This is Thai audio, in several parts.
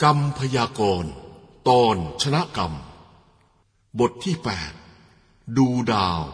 กรรมพยากรณ์ตอนชนะกรรมบทที่8ดูดาว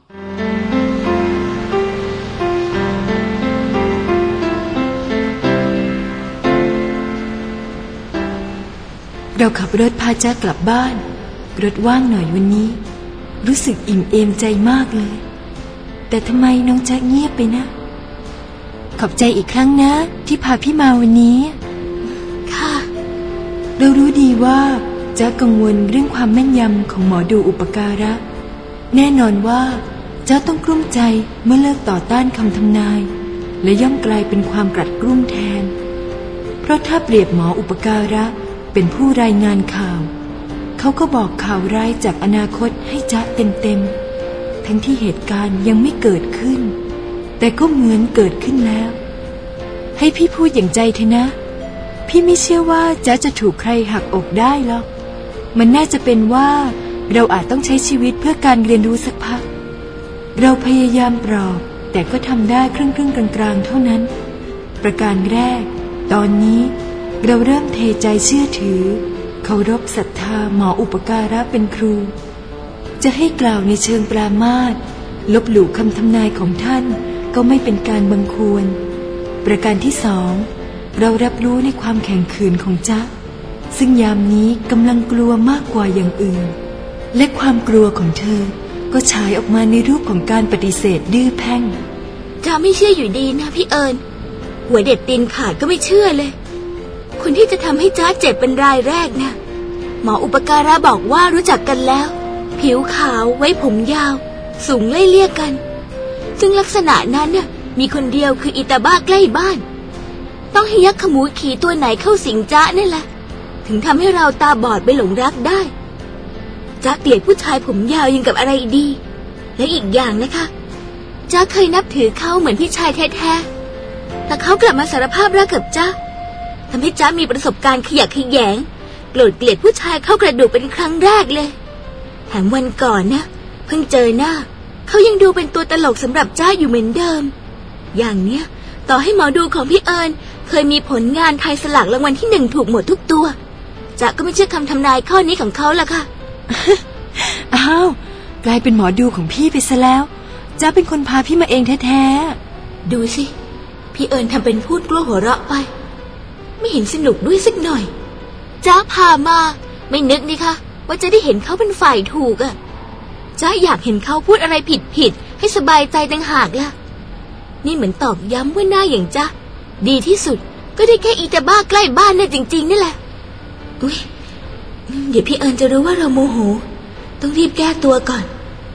เราขับรถพาจ๊ะกลับบ้านรถว่างหน่อยวันนี้รู้สึกอิ่มเอมใจมากเลยแต่ทำไมน้องจ๊ะเงียบไปนะขอบใจอีกครั้งนะที่พาพี่มาวันนี้ค่ะเรารู้ดีว่าจ๊ะกังวลเรื่องความแม่นยำของหมอดูอุปการะแน่นอนว่าจ๊ะต้องกลุ้มใจเมื่อเลิกต่อต้านคำทำนายและย่อมกลายเป็นความกรัดกลุ้มแทนเพราะถ้าเปรียบหมออุปการะเป็นผู้รายงานข่าวเขาก็บอกข่าวร้ายจากอนาคตให้จ๊ะเต็มๆทั้งที่เหตุการณ์ยังไม่เกิดขึ้นแต่ก็เหมือนเกิดขึ้นแล้วให้พี่พูดอย่างใจเถอะนะพี่ไม่เชื่อว่าจ๊ะจะถูกใครหักอกได้หรอกมันน่าจะเป็นว่าเราอาจต้องใช้ชีวิตเพื่อการเรียนรู้สักพักเราพยายามปลอบแต่ก็ทำได้ครึ่งกลางๆเท่านั้นประการแรกตอนนี้เราเริ่มเทใจเชื่อถือเคารพศรัทธาหมออุปการะเป็นครูจะให้กล่าวในเชิงปรามาสลบหลู่คำทำนายของท่านก็ไม่เป็นการบังควรประการที่สองเรารับรู้ในความแข็งขืนของจ๊ะซึ่งยามนี้กำลังกลัวมากกว่าอย่างอื่นและความกลัวของเธอก็ฉายออกมาในรูปของการปฏิเสธดื้อแพ่งจ๊ะไม่เชื่ออยู่ดีนะพี่เอิญหัวเด็ดตีนขาดก็ไม่เชื่อเลยคนที่จะทำให้จ๊ะเจ็บเป็นรายแรกนะหมออุปการะบอกว่ารู้จักกันแล้วผิวขาวไว้ผมยาวสูงไล่เลี่ยกันซึ่งลักษณะนั้นน่ะมีคนเดียวคืออิตาบ้าใกล้บ้านต้องให้ยักษ์ขมูขี่ตัวไหนเข้าสิงจ๊ะนั่นแหละถึงทำให้เราตาบอดไปหลงรักได้จ๊ะเกลียดผู้ชายผมยาวยังกับอะไรดีและอีกอย่างนะคะจ๊ะเคยนับถือเขาเหมือนพี่ชายแท้ๆแต่เขากลับมาสารภาพรักกับจ๊ะทำให้จ๊ะมีประสบการณ์ขยะแขยงโกรธเกลียดผู้ชายเข้ากระดูกเป็นครั้งแรกเลยแถมวันก่อนนะเพิ่งเจอหน้าเขายังดูเป็นตัวตลกสำหรับจ๊ะอยู่เหมือนเดิมอย่างเนี้ยต่อให้หมอดูของพี่เอิญเคยมีผลงานทายสลากรางวัลที่1ถูกหมดทุกตัวจ๊ะก็ไม่เชื่อคำทำนายข้อนี้ของเขาล่ะค่ะอ้าวกลายเป็นหมอดูของพี่ไปซะแล้วจ๊ะเป็นคนพาพี่มาเองแท้ๆดูสิพี่เอิญทำเป็นพูดกลัวหัวเราะไปไม่เห็นสนุกด้วยสักหน่อยจ๊ะพามาไม่นึกนี่คะว่าจะได้เห็นเขาเป็นฝ่ายถูกอ่ะจ๊ะอยากเห็นเขาพูดอะไรผิดให้สบายใจต่างหากล่ะนี่เหมือนตอกย้ำว่าหน้าอย่างจ๊ะดีที่สุดก็ได้แค่อีตาบ้าใกล้บ้านเนี่ยจริงๆนี่แหละอุ๊ยเดี๋ยวพี่เอิญจะรู้ว่าเราโมโหต้องรีบแก้ตัวก่อน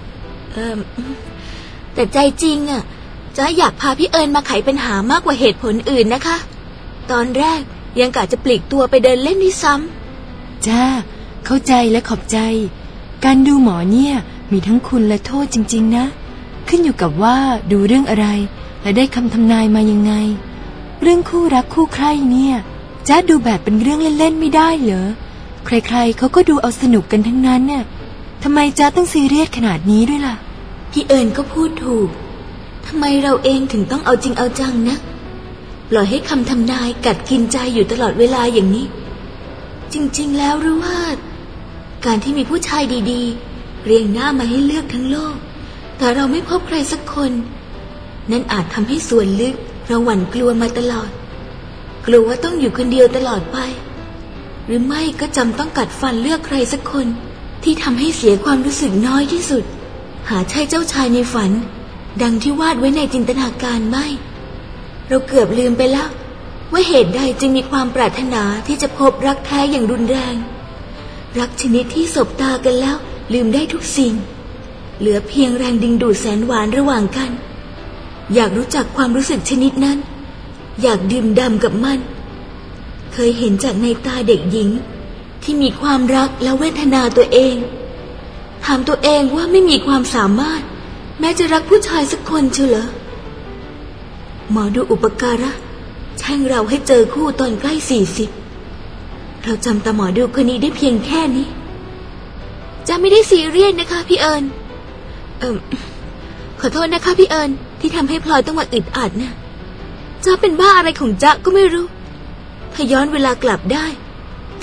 แต่ใจจริงอ่ะจ๊ะอยากพาพี่เอิญมาไขปัญหามากกว่าเหตุผลอื่นนะคะตอนแรกยังกะจะปลีกตัวไปเดินเล่นด้วยซ้ำจ้าเข้าใจและขอบใจการดูหมอเนี่ยมีทั้งคุณและโทษจริงๆนะขึ้นอยู่กับว่าดูเรื่องอะไรและได้คำทำนายมายังไงเรื่องคู่รักคู่ใคร่เนี่ยจ้าดูแบบเป็นเรื่องเล่นๆไม่ได้เหรอใครๆเขาก็ดูเอาสนุกกันทั้งนั้นเนี่ยทำไมจ้าต้องซีเรียสขนาดนี้ด้วยล่ะพี่เอิญก็พูดถูกทำไมเราเองถึงต้องเอาจริงเอาจังนะปล่อยให้คำทำนายกัดกินใจอยู่ตลอดเวลาอย่างนี้จริงๆแล้วรู้ว่าการที่มีผู้ชายดีๆเรียงหน้ามาให้เลือกทั้งโลกแต่เราไม่พบใครสักคนนั่นอาจทำให้ส่วนลึกเราหวั่นกลัวมาตลอดกลัวว่าต้องอยู่คนเดียวตลอดไปหรือไม่ก็จำต้องกัดฟันเลือกใครสักคนที่ทำให้เสียความรู้สึกน้อยที่สุดหาใช่เจ้าชายในฝันดังที่วาดไว้ในจินตนาการไม่เราเกือบลืมไปแล้วว่าเหตุใดจึงมีความปรารถนาที่จะพบรักแท้อย่างรุนแรงรักชนิดที่สบตากันแล้วลืมได้ทุกสิ่งเหลือเพียงแรงดึงดูดแสนหวานระหว่างกันอยากรู้จักความรู้สึกชนิดนั้นอยากดื่มด่ำกับมันเคยเห็นจากในตาเด็กหญิงที่มีความรักและเวทนาตัวเองถามตัวเองว่าไม่มีความสามารถแม้จะรักผู้ชายสักคนเชียวเหรอหมอดูอุปการะแช่งเราให้เจอคู่ตอนใกล้40เราจำตาหมอดูคนนี้ได้เพียงแค่นี้จะไม่ได้ซีเรียสนะคะพี่เอิญขอโทษนะคะพี่เอิญที่ทำให้พลอยต้องมาอึดอัดนะจ๊ะเป็นบ้าอะไรของจ๊ะก็ไม่รู้ถ้าย้อนเวลากลับได้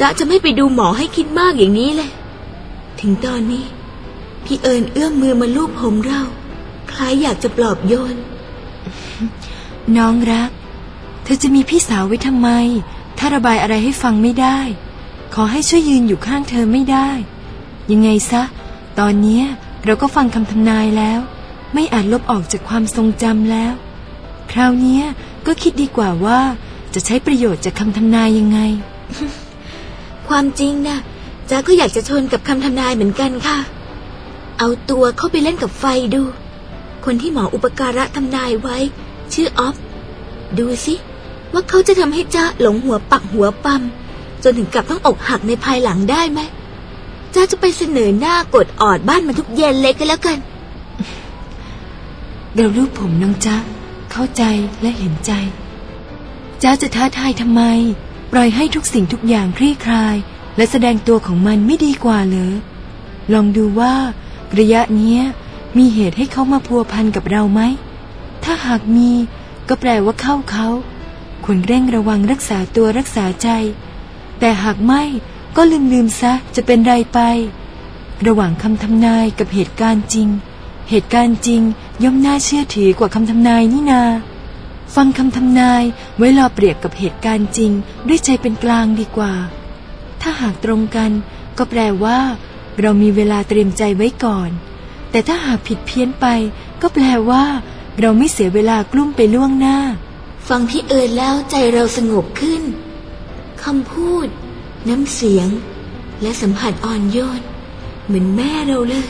จ๊ะจะไม่ไปดูหมอให้คิดมากอย่างนี้เลยถึงตอนนี้พี่เอิญเอื้อมมือมาลูบผมเราคล้ายอยากจะปลอบโยนน้องรักเธอจะมีพี่สาวไว้ทำไมถ้าระบายอะไรให้ฟังไม่ได้ขอให้ช่วยยืนอยู่ข้างเธอไม่ได้ยังไงซะตอนนี้เราก็ฟังคำทำนายแล้วไม่อาจลบออกจากความทรงจำแล้วคราวนี้ก็คิดดีกว่าว่าจะใช้ประโยชน์จากคำทำนายยังไงความจริงนะจ๊ะก็อยากจะชนกับคำทำนายเหมือนกันค่ะเอาตัวเข้าไปเล่นกับไฟดูคนที่หมออุปการะทำนายไว้ชื่อออฟดูสิว่าเขาจะทำให้จ๊ะหลงหัวปักหัวปั๊มจนถึงกับต้องอกหักในภายหลังได้ไหมจ๊ะจะไปเสนอหน้ากดออดบ้านมันทุกเย็นเลยก็แล้วกันเดี๋ยวรูปผมน้องจ๊ะเข้าใจและเห็นใจจ๊ะจะท้าทายทำไมปล่อยให้ทุกสิ่งทุกอย่างคลี่คลายและแสดงตัวของมันไม่ดีกว่าเหรอลองดูว่าระยะนี้มีเหตุให้เขามาพัวพันกับเราไหมถ้าหากมีก็แปลว่าเขาควรเร่งระวังรักษาตัวรักษาใจแต่หากไม่ก็ลืมซะจะเป็นไรไประหว่างคำทำนายกับเหตุการณ์จริงเหตุการณ์จริงย่อมน่าเชื่อถือกว่าคำทำนายนี่นาฟังคำทำนายไว้รอเปรียบกับเหตุการณ์จริงด้วยใจเป็นกลางดีกว่าถ้าหากตรงกันก็แปลว่าเรามีเวลาเตรียมใจไว้ก่อนแต่ถ้าหากผิดเพี้ยนไปก็แปลว่าเราไม่เสียเวลากลุ้มไปล่วงหน้าฟังพี่เอิญแล้วใจเราสงบขึ้นคำพูดน้ำเสียงและสัมผัสอ่อนโยนเหมือนแม่เราเลย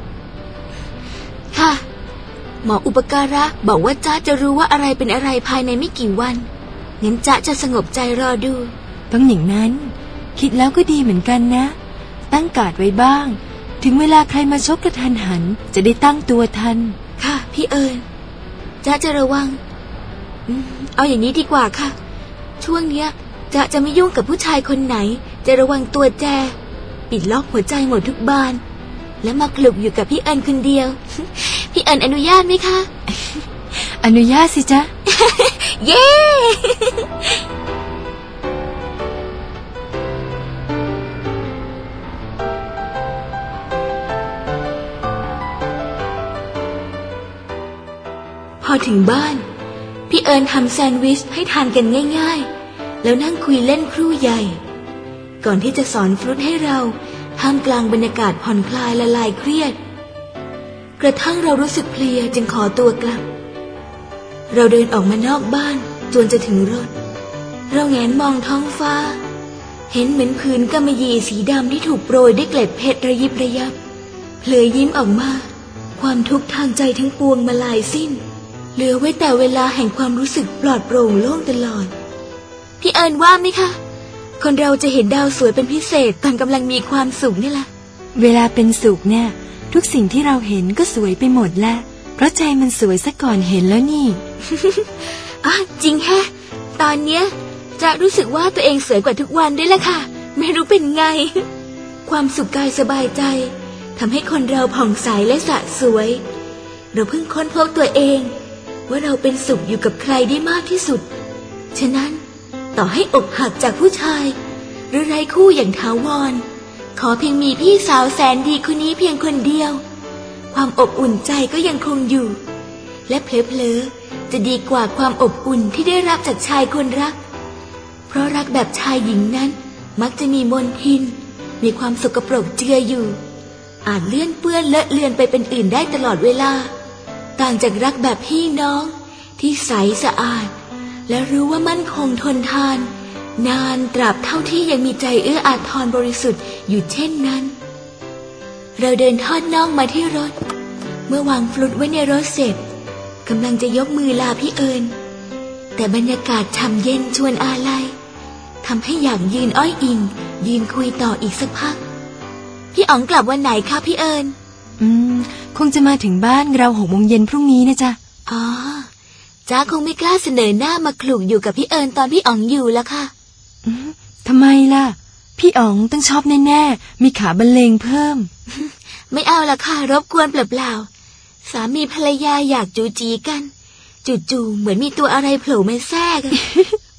ค่ะหมออุปการะบอกว่าจ๊ะจะรู้ว่าอะไรเป็นอะไรภายในไม่กี่วันงั้นจ๊ะจะสงบใจรอดูต้องอย่างนั้นคิดแล้วก็ดีเหมือนกันนะตั้งการ์ดไว้บ้างถึงเวลาใครมาชกกระทันหันจะได้ตั้งตัวทันค่ะพี่เอิญจ๊ะจะระวังเอาอย่างนี้ดีกว่าค่ะช่วงเนี้ยจ๊ะจะไม่ยุ่งกับผู้ชายคนไหนจะระวังตัวแจปิดล็อกหัวใจหมดทุกบานและมาคลุกอยู่กับพี่เอิญคนเดียวพี่เอิญอนุญาตไหมคะอนุญาตสิจ๊ะเย้พอถึงบ้านพี่เอิญทำแซนด์วิชให้ทานกันง่ายๆแล้วนั่งคุยเล่นครู่ใหญ่ก่อนที่จะสอนฟรุตให้เราท่ามกลางบรรยากาศผ่อนคลายละลายเครียดกระทั่งเรารู้สึกเพลียจึงขอตัวกลับเราเดินออกมานอกบ้านจนจะถึงรถเราแงนมองท้องฟ้าเห็นเหมือนผืนกำมะหยี่สีดำที่ถูกโปรยด้วยเกล็ดเพชรระยิบระยับเผลอยิ้มออกมาความทุกข์ทางใจทั้งปวงมาลายสิ้นเหลือไว้แต่เวลาแห่งความรู้สึกปลอดโปร่งโล่งตลอดพี่เอิญว่าไหมคะคนเราจะเห็นดาวสวยเป็นพิเศษตอนกำลังมีความสุขนี่แหละเวลาเป็นสุขเนี่ยทุกสิ่งที่เราเห็นก็สวยไปหมดแล้วเพราะใจมันสวยซะก่อนเห็นแล้วนี่จริงแฮะตอนเนี้ยจะรู้สึกว่าตัวเองสวยกว่าทุกวันด้วยแหละค่ะไม่รู้เป็นไงความสุขกายสบายใจทำให้คนเราผ่องใสและสะสวยเราเพิ่งค้นพบตัวเองว่าเราเป็นสุขอยู่กับใครได้มากที่สุดฉะนั้นต่อให้อกหักจากผู้ชายหรือไร้คู่อย่างถาวรขอเพียงมีพี่สาวแสนดีคนนี้เพียงคนเดียวความอบอุ่นใจก็ยังคงอยู่และเพลอๆจะดีกว่าความอบอุ่นที่ได้รับจากชายคนรักเพราะรักแบบชายหญิงนั้นมักจะมีมลทินมีความสกปรกเจืออยู่อาจเลื่อนเปื้อนเลอะเลือนไปเป็นอื่นได้ตลอดเวลาต่างจากรักแบบพี่น้องที่ใสสะอาดและรู้ว่ามั่นคงทนทานนานตราบเท่าที่ยังมีใจเอื้ออาทรบริสุทธิ์อยู่เช่นนั้นเราเดินทอดน่องมาที่รถเมื่อวางฟลุตไว้ในรถเสร็จกำลังจะยกมือลาพี่เอิญแต่บรรยากาศฉ่ำเย็นชวนอาลัยทำให้อยากยืนอ้อยอิงยืนคุยต่ออีกสักพักพี่อ๋องกลับวันไหนคะพี่เอิญคงจะมาถึงบ้านเรา 18:00 น.พรุ่งนี้นะจ๊ะอ๋อจ้าคงไม่กล้าเสนอหน้ามาคลุกอยู่กับพี่เอิญตอนพี่อ๋องอยู่แล้วค่ะทำไมล่ะพี่อ๋องต้องชอบแน่ๆมีขาบรรเลงเพิ่มไม่เอาล่ะค่ะรบกวนเปล่าๆสามีภรรยาอยากจูจีกันจู่ๆเหมือนมีตัวอะไรโผล่มาแทรกส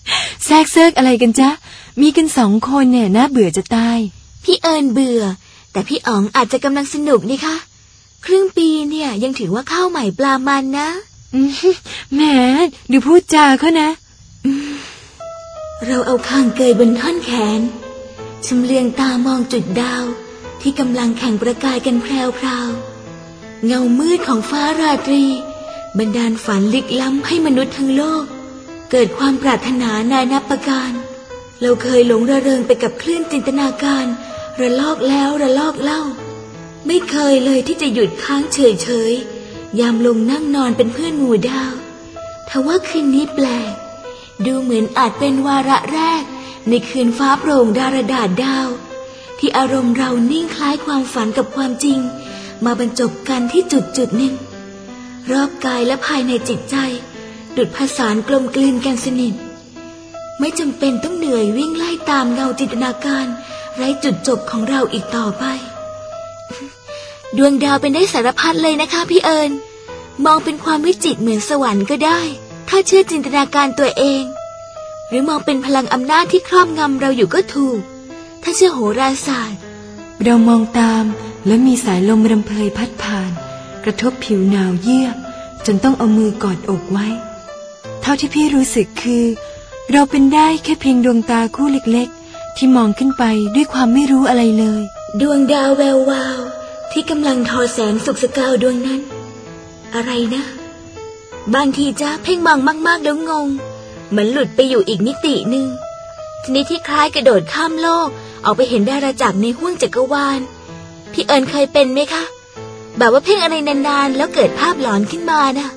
แทรกเซิกอะไรกันจ๊ะมีกัน2 คนเนี่ยน่าเบื่อจะตายพี่เอิญเบื่อแต่พี่อ๋องอาจจะกำลังสนุกนี่คะครึ่งปีเนี่ยยังถือว่าข้าวใหม่ปลามันนะแหมดูพูดจาเขานะเราเอาข้างเกยบนท่อนแขนชำเลืองตามองจุดดาวที่กำลังแข่งประกายกันแพรวๆเงามืดของฟ้าราตรีบันดาลฝันลึกล้ำให้มนุษย์ทั้งโลกเกิดความปรารถนานานับประการเราเคยหลงระเริงไปกับคลื่นจินตนาการระลอกแล้วระลอกเล่าไม่เคยเลยที่จะหยุดค้างเฉยยามลงนั่งนอนเป็นเพื่อนหมู่ดาวทว่าคืนนี้แปลกดูเหมือนอาจเป็นวาระแรกในคืนฟ้าโปร่งดารดาษดาวที่อารมณ์เรานิ่งคล้ายความฝันกับความจริงมาบรรจบกันที่จุดหนึ่งรอบกายและภายในจิตใจดุจผสานกลมกลืนกันสนิทไม่จำเป็นต้องเหนื่อยวิ่งไล่ตามเงาจินตนาการไร้จุดจบของเราอีกต่อไปดวงดาวเป็นได้สารพัดเลยนะคะพี่เอิญมองเป็นความวิจิตรเหมือนสวรรค์ก็ได้ถ้าเชื่อจินตนาการตัวเองหรือมองเป็นพลังอำนาจที่ครอบงำเราอยู่ก็ถูกถ้าเชื่อโหราศาสตร์เรามองตามและมีสายลมรำเพยพัดผ่านกระทบผิวหนาวเยือกจนต้องเอามือกอดอกไว้เท่าที่พี่รู้สึกคือเราเป็นได้แค่เพียงดวงตาคู่เล็กๆที่มองขึ้นไปด้วยความไม่รู้อะไรเลยดวงดาวแวววาวที่กำลังทอแสงสุกสกาวดวงนั้นอะไรนะบางทีจ้าเพ่งมองมากๆแล้วงงเหมือนหลุดไปอยู่อีกมิติหนึ่งชนิดที่คล้ายกระโดดข้ามโลกออกไปเห็นดาราจักรในห้วงจักรวาลพี่เอิญเคยเป็นไหมคะแบบว่าเพ่งอะไรนานๆแล้วเกิดภาพหลอนขึ้นมานะ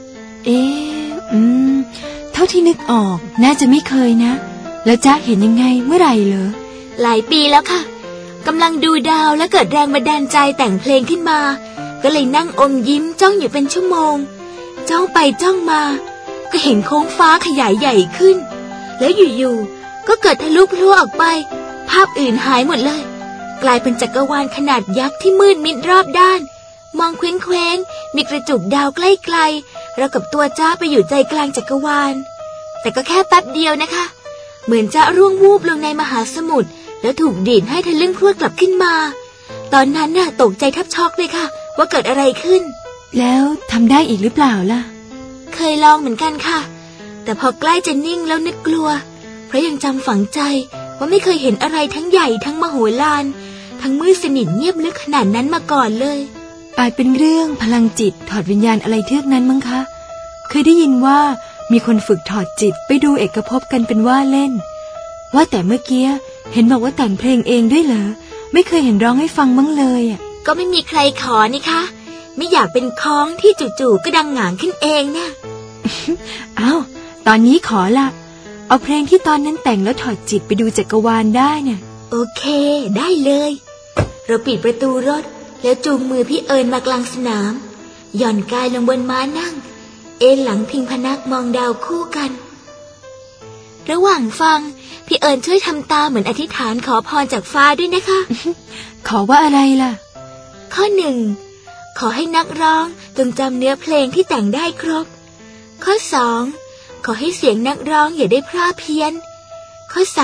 เท่าที่นึกออกน่าจะไม่เคยนะแล้วจ๊ะเห็นยังไงเมื่อไหร่เหรอหลายปีแล้วค่ะกำลังดูดาวแล้วเกิดแรงบันดาลใจแต่งเพลงขึ้นมาก็เลยนั่งอมยิ้มจ้องอยู่เป็นชั่วโมงจ้องไปจ้องมาก็เห็นโค้งฟ้าขยายใหญ่ขึ้นแล้วอยู่ๆก็เกิดทะลุพลั่วออกไปภาพอื่นหายหมดเลยกลายเป็นจักรวาลขนาดยักษ์ที่มืดมิดรอบด้านมองเคว้งๆมีกระจุกดาวใกล้ๆเรากับตัวจ้าไปอยู่ใจกลางจักรวาลแต่ก็แค่แป๊บเดียวนะคะเหมือนจะร่วงวูบลงในมหาสมุทรแล้วถูกดีดให้ทะลึ่งพรวดกลับขึ้นมาตอนนั้นน่ะตกใจแทบช็อกเลยค่ะว่าเกิดอะไรขึ้นแล้วทำได้อีกหรือเปล่าล่ะเคยลองเหมือนกันค่ะแต่พอใกล้จะนิ่งแล้วนึกกลัวเพราะยังจำฝังใจว่าไม่เคยเห็นอะไรทั้งใหญ่ทั้งมโหฬารทั้งมืดสนิทเงียบลึกขนาดนั้นมาก่อนเลยอาจเป็นเรื่องพลังจิตถอดวิญญาณอะไรเทือกนั้นมั้งคะเคยได้ยินว่ามีคนฝึกถอดจิตไปดูเอกภพกันเป็นว่าเล่นว่าแต่เมื่อกี้เห็นบอกว่าแต่งเพลงเองด้วยเหรอไม่เคยเห็นร้องให้ฟังบ้างเลยอ่ะก็ไม่มีใครขอนี่คะไม่อยากเป็นค้องที่จู่ๆก็ดังหง่างขึ้นเองนะอ้าวตอนนี้ขอละเอาเพลงที่ตอนนั้นแต่งแล้วถอดจิตไปดูจักรวาลได้เนี่ยโอเคได้เลยเราปิดประตูรถแล้วจูงมือพี่เอิญมากลางสนามหย่อนกายลงบนม้านั่งเอนหลังพิงพนักมองดาวคู่กันระหว่างฟังพี่เอิญช่วยทำตาเหมือนอธิษฐานขอพรจากฟ้าด้วยนะคะขอว่าอะไรล่ะข้อ 1ขอให้นักร้องจงจำเนื้อเพลงที่แต่งได้ครบข้อ 2ขอให้เสียงนักร้องอย่าได้พร่าเพี้ยนข้อ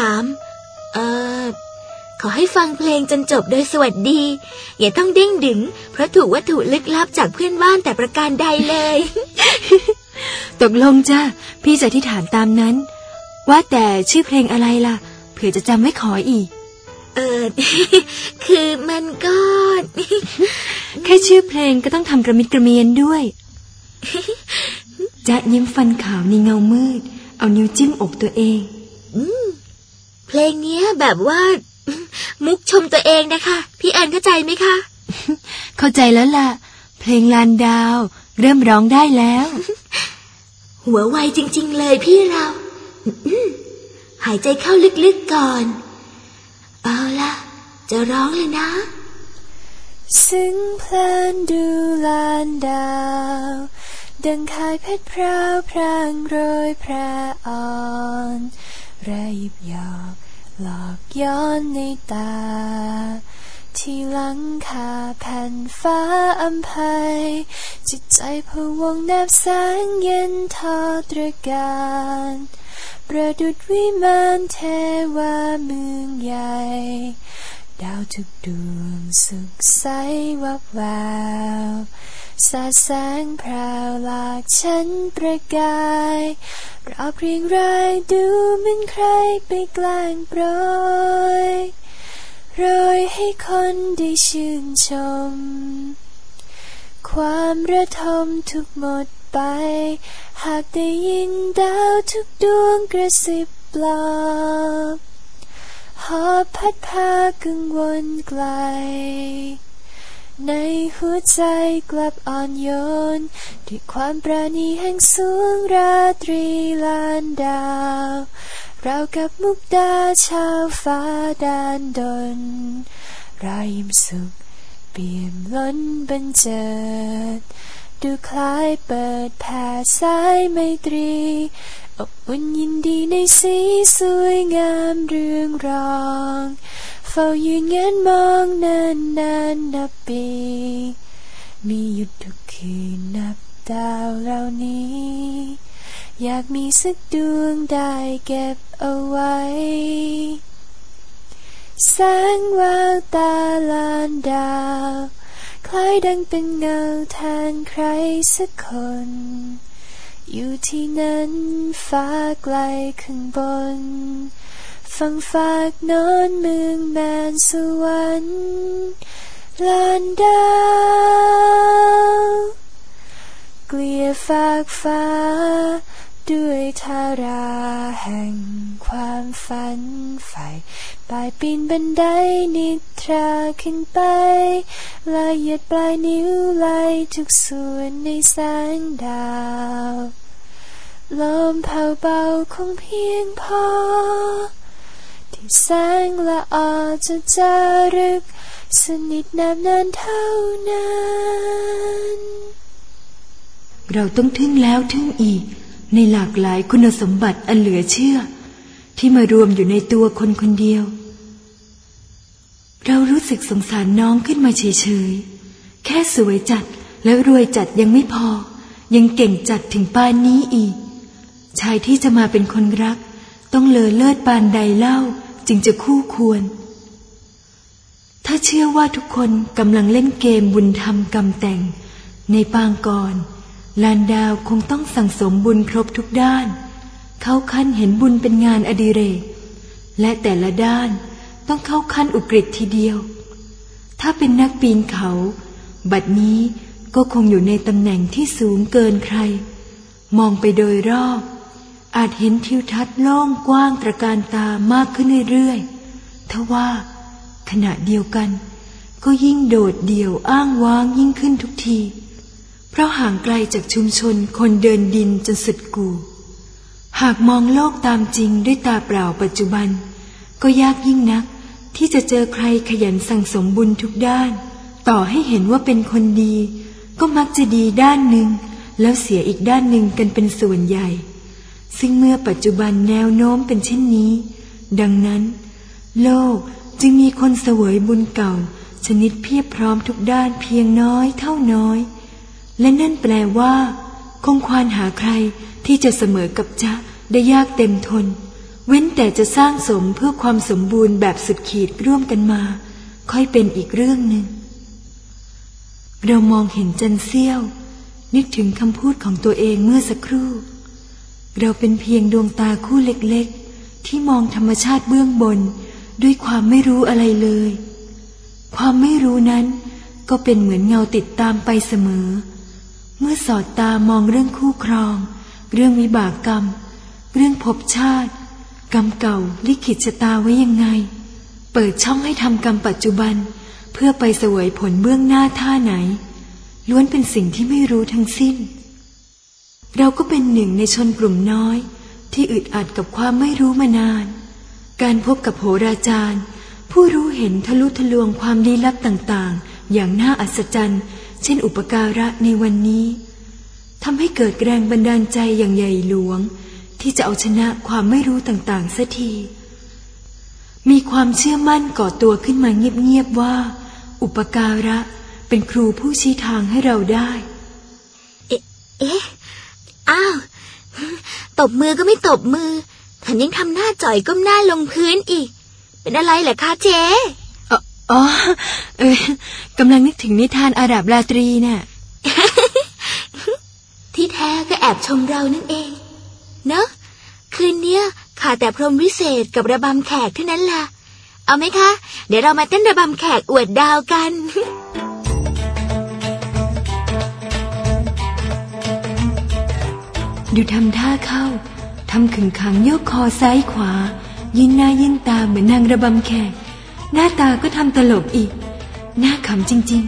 3ขอให้ฟังเพลงจนจบโดยสวัสดีอย่าต้องเด้งดึงเพราะถูกวัตถุลึกลับจากเพื่อนบ้านแต่ประการใดเลยตกลงจ้ะพี่จะอธิษฐานตามนั้นว่าแต่ชื่อเพลงอะไรล่ะเผื่อจะจำไว้ขออีกคือมันก็แค่ชื่อเพลงก็ต้องทำกระมิดกระเมียนด้วยจ๊ะยิ้มฟันขาวในเงามืดเอานิ้วจิ้มอกตัวเองเพลงนี้แบบว่ามุกชมตัวเองนะคะพี่เอิญเข้าใจไหมคะเข้าใจแล้วล่ะเพลงลานดาวเริ่มร้องได้แล้วหัวไวจริงๆเลยพี่เราหายใจเข้าลึกๆก่อนเอาล่ะจะร้องเลยนะซึ้งเพลินดูลานดาวดังคายเพชรพราวพรางโรยแพร่อ่อนระยิบหยอกหลอกย้อนในตาที่หลังคาแผ่นฟ้าอำภัยจิตใจพะวงแนบแสงเย็นทอตระการประดุจวิมานเทวาเมืองใหญ่ดาวทุกดวงสุขใสวับแววสาดแสงพราวหลากฉันประกายรอบเรียงรายดูเหมือนใครไปแกล้งโปรยให้คนได้ชื่นชมความระทมทุกหมดไปหากได้ยินดาวทุกดวงกระซิบปลอบหอบพัดพากังวลไกลในหัวใจกลับอ่อนโยนด้วยความปราณีแห่งสวงราตรีลานดาวเรากับมุกดาชาวฟ้าดานดนรอยยิ้มสุขเปี่ยมล้นบันเจิดดูคล้ายเปิดแผ่สายไมตรีอบอุ่นยินดีในสีสวยงามเรืองรองเฝ้ายืนเงนมองนานนับปีมีหยุดทุกคืนนับดาวเหล่านี้อยากมีสักดวงได้เก็บเอาไว้แสงแววตาลานดาวคล้ายดังเป็นเงาแทนใครสักคนอยู่ที่นั้นฟ้าไกลข้างบนฝั่งฝากโน้นเมืองแมนสวรรค์ลานดาวเกลี่ยฝากฟ้าด้วยทาราแห่งความฝันใฝ่ปลายปีนบันไดนิทราขึ้นไปละเอียดปลายนิ้วไล่ทุกส่วนในแสงดาวลมเผาเบาคงเพียงพอที่แสงละออจะจารึกสนิทแนบแน่นเท่านั้นเราต้องทึ่งแล้วทึ่งอีกในหลากหลายคุณสมบัติอันเหลือเชื่อที่มารวมอยู่ในตัวคนคนเดียวเรารู้สึกสงสารน้องขึ้นมาเฉยๆแค่สวยจัดและรวยจัดยังไม่พอยังเก่งจัดถึงปานนี้อีกชายที่จะมาเป็นคนรักต้องเลอเลิศปานใดเล่าจึงจะคู่ควรถ้าเชื่อว่าทุกคนกำลังเล่นเกมบุญธรรมกรรมแต่งในปางก่อนลานดาวคงต้องสั่งสมบุญครบทุกด้านเข้าขั้นเห็นบุญเป็นงานอดิเรกและแต่ละด้านต้องเข้าขั้นอุกฤษทีเดียวถ้าเป็นนักปีนเขาบัดนี้ก็คงอยู่ในตำแหน่งที่สูงเกินใครมองไปโดยรอบอาจเห็นทิวทัศน์โล่งกว้างตระการตามากขึ้นเรื่อยๆทว่าขณะเดียวกันก็ยิ่งโดดเดี่ยวอ้างว้างยิ่งขึ้นทุกทีเพราะห่างไกลจากชุมชนคนเดินดินจนสุดกู่หากมองโลกตามจริงด้วยตาเปล่าปัจจุบันก็ยากยิ่งนักที่จะเจอใครขยันสั่งสมบุญทุกด้านต่อให้เห็นว่าเป็นคนดีก็มักจะดีด้านหนึ่งแล้วเสียอีกด้านหนึ่งกันเป็นส่วนใหญ่ซึ่งเมื่อปัจจุบันแนวโน้มเป็นเช่นนี้ดังนั้นโลกจึงมีคนเสวยบุญเก่าชนิดเพียบพร้อมทุกด้านเพียงน้อยเท่าน้อยและนั่นแปลว่าคงควรหาใครที่จะเสมอกับจ๊ะได้ยากเต็มทนเว้นแต่จะสร้างสมเพื่อความสมบูรณ์แบบสุดขีดร่วมกันมาค่อยเป็นอีกเรื่องหนึ่งเรามองเห็นจันเสี้ยวนึกถึงคำพูดของตัวเองเมื่อสักครู่เราเป็นเพียงดวงตาคู่เล็กๆที่มองธรรมชาติเบื้องบนด้วยความไม่รู้อะไรเลยความไม่รู้นั้นก็เป็นเหมือนเงาติดตามไปเสมอเมื่อสอดตามองเรื่องคู่ครองเรื่องวิบากกรรมเรื่องภพชาติกรรมเก่าลิขิตชะตาไว้ยังไงเปิดช่องให้ทำกรรมปัจจุบันเพื่อไปเสวยผลเบื้องหน้าท่าไหนล้วนเป็นสิ่งที่ไม่รู้ทั้งสิ้นเราก็เป็นหนึ่งในชนกลุ่มน้อยที่อึดอัดกับความไม่รู้มานานการพบกับโหราจารย์ผู้รู้เห็นทะลุทะลวงความลี้ลับต่างๆอย่างน่าอัศจรรย์เช่นอุปการะในวันนี้ทำให้เกิดแรงบันดาลใจอย่างใหญ่หลวงที่จะเอาชนะความไม่รู้ต่างๆเสียทีมีความเชื่อมั่นก่อตัวขึ้นมาเงียบๆว่าอุปการะเป็นครูผู้ชี้ทางให้เราได้อ้าวตบมือก็ไม่ตบมือแถมยังทำหน้าจ่อยก้มหน้าลงพื้นอีกเป็นอะไรเหรอคะเจ๊กำลังนึกถึงนิทานอาหรับราตรีน่ะที่แท้ก็แอบชมเรานั่นเองเนอะคืนเนี้ยขาดแต่พรหมวิเศษกับระบำแขกเท่านั้นล่ะเอาไหมคะเดี๋ยวเรามาเต้นระบำแขกอวดดาวกันดูทำท่าเข้าทำขึงขังโยกคอซ้ายขวายืนหน้ายืนตาเหมือนนางระบำแขกหน้าตาก็ทำตลกอีกน่าขำจริง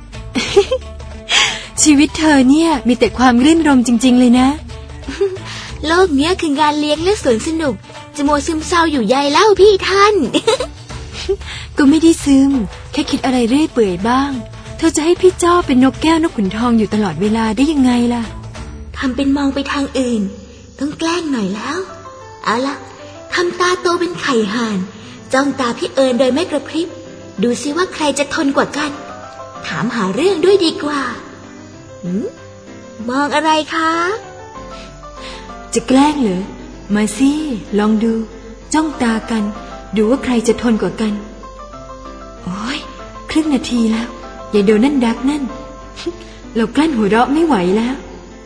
ๆ ชีวิตเธอเนี่ยมีแต่ความรื่นรมจริงๆเลยนะโลกเนี้ยคืองานเลี้ยงและสวนสนุกจะมัวซึมเศร้าอยู่ใยเล่าพี่ท่านก็ไม่ได้ซึมแค่คิดอะไรเรื่อยเปื่อยบ้างเธอจะให้พี่จ้อเป็นนกแก้วนกขุนทองอยู่ตลอดเวลาได้ยังไงล่ะทำเป็นมองไปทางอื่นต้องแกล้งหน่อยแล้วเอาล่ะทำตาโตเป็นไข่ห่านจ้องตาพี่เอิญโดยไม่กระพริบดูซิว่าใครจะทนกว่ากันถามหาเรื่องด้วยดีกว่ามองอะไรคะจะแกล้งเหรอมาสิลองดูจ้องตากันดูว่าใครจะทนกว่ากันโอ้ยครึ่งนาทีแล้วอย่าโดนนั่นดักนั่นเรากลั้นหัวเราะไม่ไหวแล้ว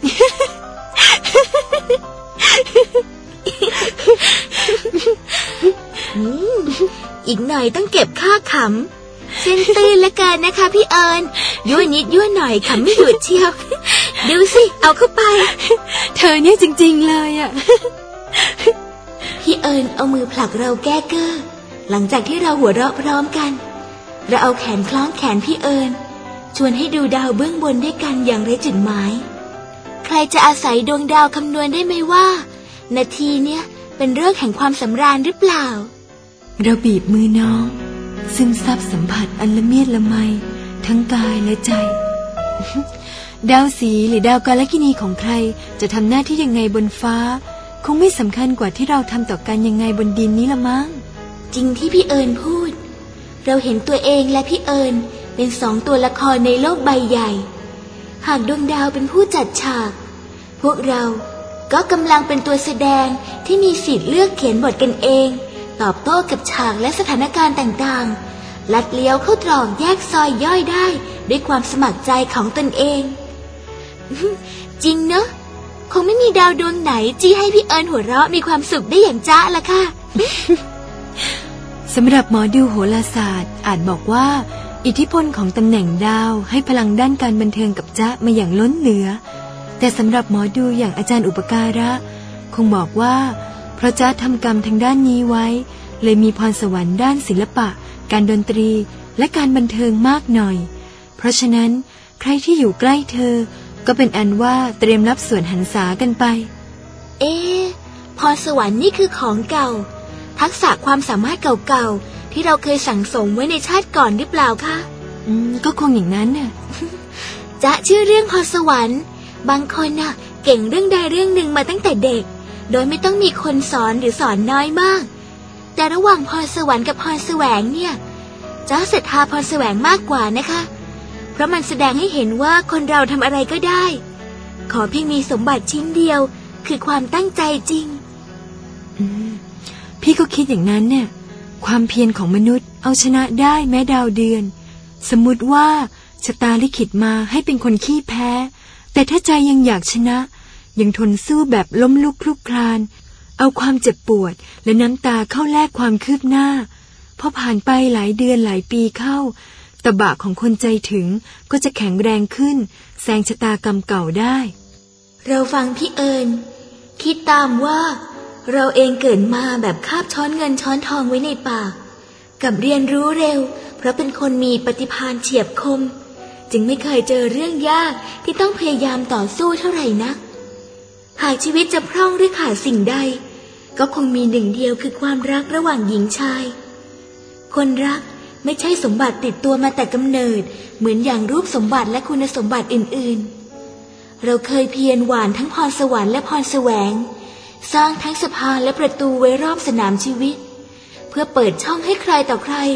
อีกหน่อยต้องเก็บค่าขำเส้นตื้นละกันนะคะพี่เอิญยั่วนิดยั่วหน่อยขำไม่หยุดเชียวดูสิเอาเข้าไปเธอเนี่ยจริงๆเลยอ่ะพี่เอิญเอามือผลักเราแก้เก้อหลังจากที่เราหัวเราะพร้อมกันเราเอาแขนคล้องแขนพี่เอิญชวนให้ดูดาวเบื้องบนด้วยกันอย่างไร้จุดหมายใครจะอาศัยดวงดาวคำนวณได้ไหมว่านาทีเนี้ยเป็นฤกษ์แห่งความสำราญหรือเปล่าเราบีบมือน้องซึมซับสัมผัสอันละเมียดละไมทั้งกายและใจดาวสีหรือดาวกาลกินีของใครจะทำหน้าที่ยังไงบนฟ้าคงไม่สำคัญกว่าที่เราทำต่อกันยังไงบนดินนี้ละมั้งจริงที่พี่เอิญพูดเราเห็นตัวเองและพี่เอิญเป็นสองตัวละครในโลกใบใหญ่หากดวงดาวเป็นผู้จัดฉากพวกเราก็กำลังเป็นตัวแสดงที่มีสิทธิ์เลือกเขียนบทกันเองตอบโต้กับฉากและสถานการณ์ต่างๆลัดเลี้ยวเข้าตรอกแยกซอยย่อยได้ด้วยความสมัครใจของตนเองจริงเนอะคงไม่มีดาวดวงไหนจี้ให้พี่เอิญหัวเราะมีความสุขได้อย่างจ๊ะล่ะค่ะสำหรับหมอดูโหราศาสตร์อาจบอกว่าอิทธิพลของตำแหน่งดาวให้พลังด้านการบันเทิงกับจ๊ะมาอย่างล้นเหลือแต่สำหรับหมอดูอย่างอาจารย์อุปการะคงบอกว่าเพราะจ๊ะทำกรรมทางด้านนี้ไว้เลยมีพรสวรรค์ด้านศิลปะการดนตรีและการบันเทิงมากหน่อยเพราะฉะนั้นใครที่อยู่ใกล้เธอก็เป็นอันว่าเตรียมรับส่วนหันษากันไปพรสวรรค์นี่คือของเก่าทักษะความสามารถเก่าๆที่เราเคยสั่งสมไว้ในชาติก่อนหรือเปล่าคะก็คงอย่างนั้นน่ะจ๊ะชื่อเรื่องพรสวรรค์บางคนน่ะเก่งเรื่องใดเรื่องหนึ่งมาตั้งแต่เด็กโดยไม่ต้องมีคนสอนหรือสอนน้อยมากแต่ระหว่างพรสวรรค์กับพรแสวงเนี่ยจ๊ะศรัทธาพรแสวงมากกว่านะคะเพราะมันแสดงให้เห็นว่าคนเราทำอะไรก็ได้ขอเพียงมีสมบัติชิ้นเดียวคือความตั้งใจจริงพี่ก็คิดอย่างนั้นเนี่ยความเพียรของมนุษย์เอาชนะได้แม้ดาวเดือนสมมุติว่าชะตาลิขิตมาให้เป็นคนขี้แพ้แต่ถ้าใจยังอยากชนะยังทนสู้แบบล้มลุกคลุกคลานเอาความเจ็บปวดและน้ำตาเข้าแลกความคืบหน้าพอผ่านไปหลายเดือนหลายปีเข้าตะบะของคนใจถึงก็จะแข็งแรงขึ้นแซงชะตากรรมเก่าได้เราฟังพี่เอิญคิดตามว่าเราเองเกิดมาแบบคาบช้อนเงินช้อนทองไว้ในปากกับเรียนรู้เร็วเพราะเป็นคนมีปฏิภาณเฉียบคมจึงไม่เคยเจอเรื่องยากที่ต้องพยายามต่อสู้เท่าไหร่นักหากชีวิตจะพร่องหรือขาดสิ่งใดก็คงมีหนึ่งเดียวคือความรักระหว่างหญิงชายคนรักไม่ใช่สมบัติติดตัวมาแต่กำเนิดเหมือนอย่างรูปสมบัติและคุณสมบัติอื่นๆเราเคยเพียรหว่านทั้งพรสวรรค์และพรแสวงสร้างทั้งสะพานและประตูไว้รอบสนามชีวิตเพื่อเปิดช่องให้ใครต่อใคร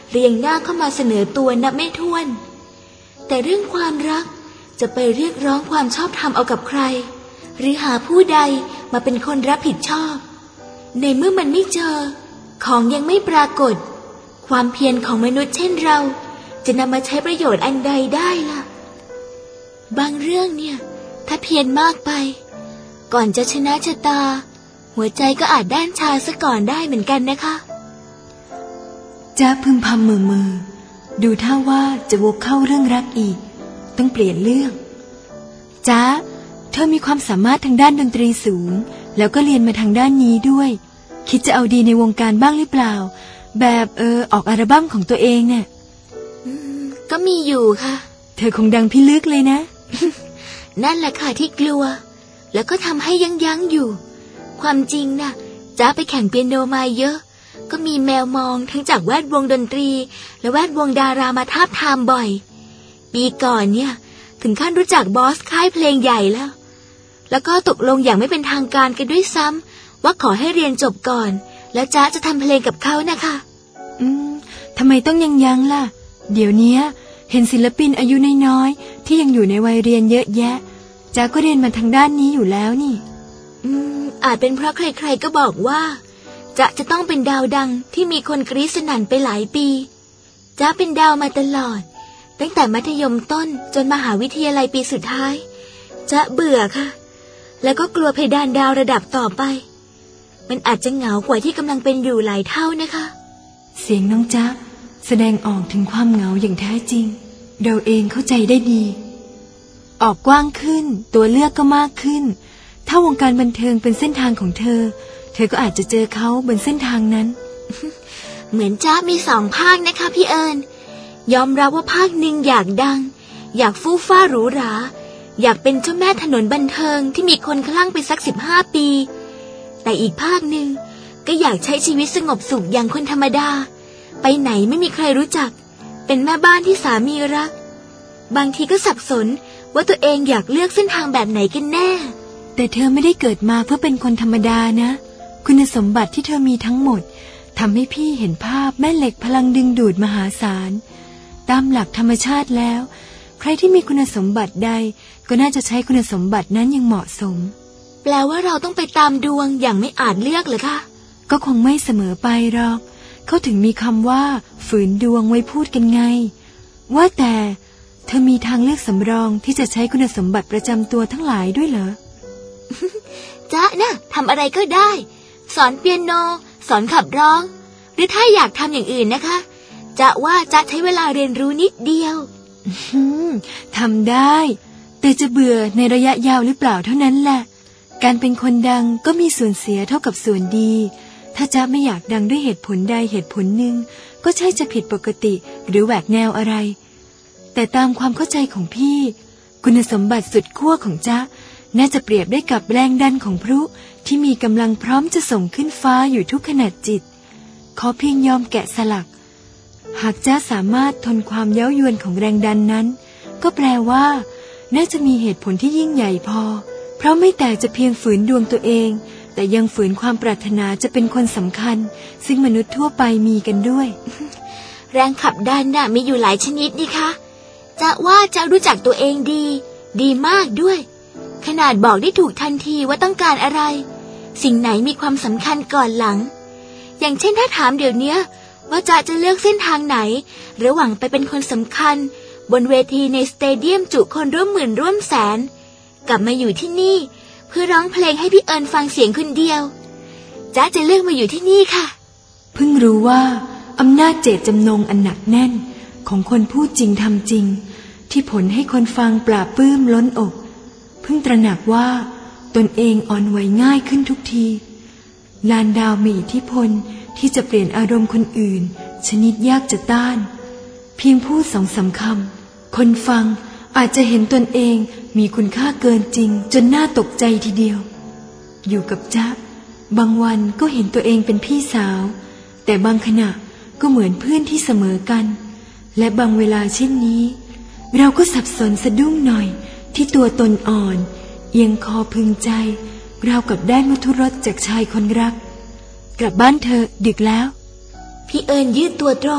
เรียงหน้าเข้ามาเสนอตัวนับไม่ถ้วนแต่เรื่องความรักจะไปเรียกร้องความชอบธรรมเอากับใครหรือหาผู้ใดมาเป็นคนรับผิดชอบในเมื่อมันไม่เจอของยังไม่ปรากฏความเพียรของมนุษย์เช่นเราจะนำมาใช้ประโยชน์อันใดได้ล่ะบางเรื่องเนี่ยถ้าเพียรมากไปก่อนจะชนะชะตาหัวใจก็อาจด้านชาซะก่อนได้เหมือนกันนะคะจ๊ะพึมพำมือดูท่าว่าจะวกเข้าเรื่องรักอีกต้องเปลี่ยนเรื่องจ๊ะเธอมีความสามารถทางด้านดนตรีสูงแล้วก็เรียนมาทางด้านนี้ด้วยคิดจะเอาดีในวงการบ้างหรือเปล่าแบบออกอัลบั้มของตัวเองเนี่ยก็มีอยู่ค่ะเธอคงดังพิลึกเลยนะนั่นแหละค่ะที่กลัวแล้วก็ทำให้ยั้งอยู่ความจริงน่ะจ๊ะไปแข่งเปียโนมาเยอะก็มีแมวมองทั้งจากแวดวงดนตรีและแวดวงดารามาทาบทามบ่อยปีก่อนเนี่ยถึงขั้นรู้จักบอสค่ายเพลงใหญ่แล้วก็ตกลงอย่างไม่เป็นทางการกันด้วยซ้ำว่าขอให้เรียนจบก่อนแล้วจ๊ะจะทำเพลงกับเขานะคะทำไมต้องยั้งล่ะเดี๋ยวนี้เห็นศิลปินอายุน้อยๆที่ยังอยู่ในวัยเรียนเยอะแยะจ๊ะก็เรียนมาทางด้านนี้อยู่แล้วนี่อาจเป็นเพราะใครๆก็บอกว่าจ๊ะจะต้องเป็นดาวดังที่มีคนกรี๊ดสนั่นไปหลายปีจ๊ะเป็นดาวมาตลอดตั้งแต่มัธยมต้นจนมหาวิทยาลัยปีสุดท้ายจ๊ะเบื่อค่ะแล้วก็กลัวเพดานดาวระดับต่อไปมันอาจจะเหงากว่าที่กำลังเป็นอยู่หลายเท่านะคะเสียงน้องจ๊ะแสดงออกถึงความเหงาอย่างแท้จริงเราเองเข้าใจได้ดีออกกว้างขึ้นตัวเลือกก็มากขึ้นถ้าวงการบันเทิงเป็นเส้นทางของเธอก็อาจจะเจอเขาบนเส้นทางนั้นเหมือนจ๊ะมี2 ภาคนะคะพี่เอิญยอมรับว่าภาคหนึ่งอยากดังอยากฟู่ฟ้าหรูหราอยากเป็นเจ้าแม่ถนนบันเทิงที่มีคนคลั่งไปสัก15 ปีแต่อีกภาคหนึ่งก็อยากใช้ชีวิตสงบสุขอย่างคนธรรมดาไปไหนไม่มีใครรู้จักเป็นแม่บ้านที่สามีรักบางทีก็สับสนว่าตัวเองอยากเลือกเส้นทางแบบไหนกันแน่แต่เธอไม่ได้เกิดมาเพื่อเป็นคนธรรมดานะคุณสมบัติที่เธอมีทั้งหมดทำให้พี่เห็นภาพแม่เหล็กพลังดึงดูดมหาศาลตามหลักธรรมชาติแล้วใครที่มีคุณสมบัติใดก็น่าจะใช้คุณสมบัตินั้นอย่างเหมาะสมแปลว่าเราต้องไปตามดวงอย่างไม่อาจเลือกเหรอคะก็คงไม่เสมอไปหรอกเขาถึงมีคำว่าฝืนดวงไว้พูดกันไงว่าแต่เธอมีทางเลือกสำรองที่จะใช้คุณสมบัติประจำตัวทั้งหลายด้วยเหรอจ๊ะนะทำอะไรก็ได้สอนเปียโนสอนขับร้องหรือถ้าอยากทำอย่างอื่นนะคะจ๊ะว่าจ๊ะใช้เวลาเรียนรู้นิดเดียวทำได้แต่จะเบื่อในระยะยาวหรือเปล่าเท่านั้นแหละการเป็นคนดังก็มีส่วนเสียเท่ากับส่วนดีถ้าจ๊ะไม่อยากดังด้วยเหตุผลใดเหตุผลหนึ่งก็ใช่จะผิดปกติหรือแหวกแนวอะไรแต่ตามความเข้าใจของพี่คุณสมบัติสุดขั้วของจ๊ะน่าจะเปรียบได้กับแรงดันของพลุที่มีกำลังพร้อมจะส่งขึ้นฟ้าอยู่ทุกขณะจิตขอเพียงยอมแกะสลักหากจ๊ะสามารถทนความเย้ายวนของแรงดันนั้นก็แปลว่าน่าจะมีเหตุผลที่ยิ่งใหญ่พอเพราะไม่แต่จะเพียงฝืนดวงตัวเองแต่ยังฝืนความปรารถนาจะเป็นคนสำคัญซึ่งมนุษย์ทั่วไปมีกันด้วยแรงขับดันน่ะมีอยู่หลายชนิดนี่คะจ๊ะว่าจ๊ะรู้จักตัวเองดีมากด้วยขนาดบอกได้ถูกทันทีว่าต้องการอะไรสิ่งไหนมีความสำคัญก่อนหลังอย่างเช่นถ้าถามเดี๋ยวนี้ว่าจ๊ะจะเลือกเส้นทางไหนระหว่างไปเป็นคนสำคัญบนเวทีในสเตเดียมจุคนร่วมหมื่นร่วมแสนกลับมาอยู่ที่นี่เพื่อร้องเพลงให้พี่เอิญฟังเสียงคนเดียวจ๊ะจะเลือกมาอยู่ที่นี่ค่ะเพิ่งรู้ว่าอำนาจเจตจำนงอันหนักแน่นของคนพูดจริงทำจริงที่ผลให้คนฟังปลาบปลื้มล้นอกเพิ่งตระหนักว่าตนเองอ่อนไหวง่ายขึ้นทุกทีลานดาวมีอิทธิพลที่จะเปลี่ยนอารมณ์คนอื่นชนิดยากจะต้านเพียงพูด2-3 คำคนฟังอาจจะเห็นตนเองมีคุณค่าเกินจริงจนน่าตกใจทีเดียวอยู่กับจ๊ะบางวันก็เห็นตัวเองเป็นพี่สาวแต่บางขณะก็เหมือนเพื่อนที่เสมอกันและบางเวลาเช่นนี้เราก็สับสนสะดุ้งหน่อยที่ตัวตนอ่อนเอียงคอพึงใจเรากับได้มัทุรสจากชายคนรักกลับบ้านเธอดึกแล้วพี่เอิญยืดตัวตรง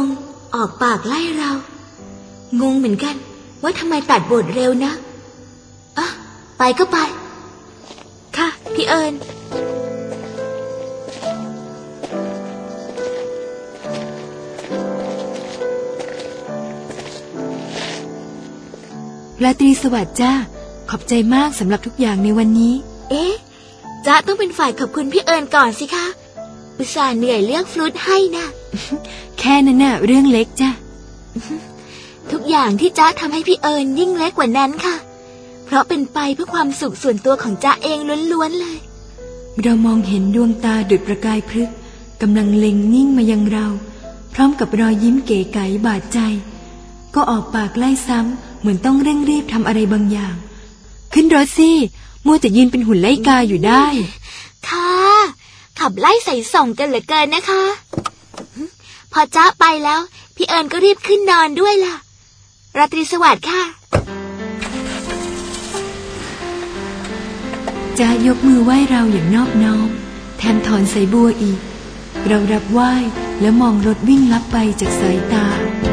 ออกปากไล่เรางงเหมือนกันว่าทำไมตัดบทเร็วนะอ่ะไปก็ไปค่ะพี่เอิญราตรีสวัสดิ์จ้าขอบใจมากสำหรับทุกอย่างในวันนี้เอ๊ะจ๊ะต้องเป็นฝ่ายขอบคุณพี่เอิญก่อนสิคะอุตส่าห์เหนื่อยเลือกฟลุตให้นะแค่นั้นน่ะเรื่องเล็กจ้ะทุกอย่างที่จ๊ะทำให้พี่เอิญยิ่งเล็กกว่านั้นค่ะเพราะเป็นไปเพื่อความสุขส่วนตัวของจ๊ะเองล้วนๆเลยเรามองเห็นดวงตาดุจประกายพฤกษ์กำลังเล็งนิ่งมายังเราพร้อมกับรอยยิ้มเก๋ไก๋บาดใจก็ออกปากไล่ซ้ำเหมือนต้องเร่งรีบทำอะไรบางอย่างขึ้นรถสิมัวแต่ยืนเป็นหุ่นไล่กาอยู่ได้ค่ะขับไล่ใส่ส่งกันเหลือเกินนะคะพอจ๊ะไปแล้วพี่เอิญก็รีบขึ้นนอนด้วยล่ะราตรีสวัสดิ์ค่ะจ๊ะยกมือไหว้เราอย่างนอบน้อมแถมถอนสายบัวอีกเรารับไหว้แล้วมองรถวิ่งลับไปจากสายตา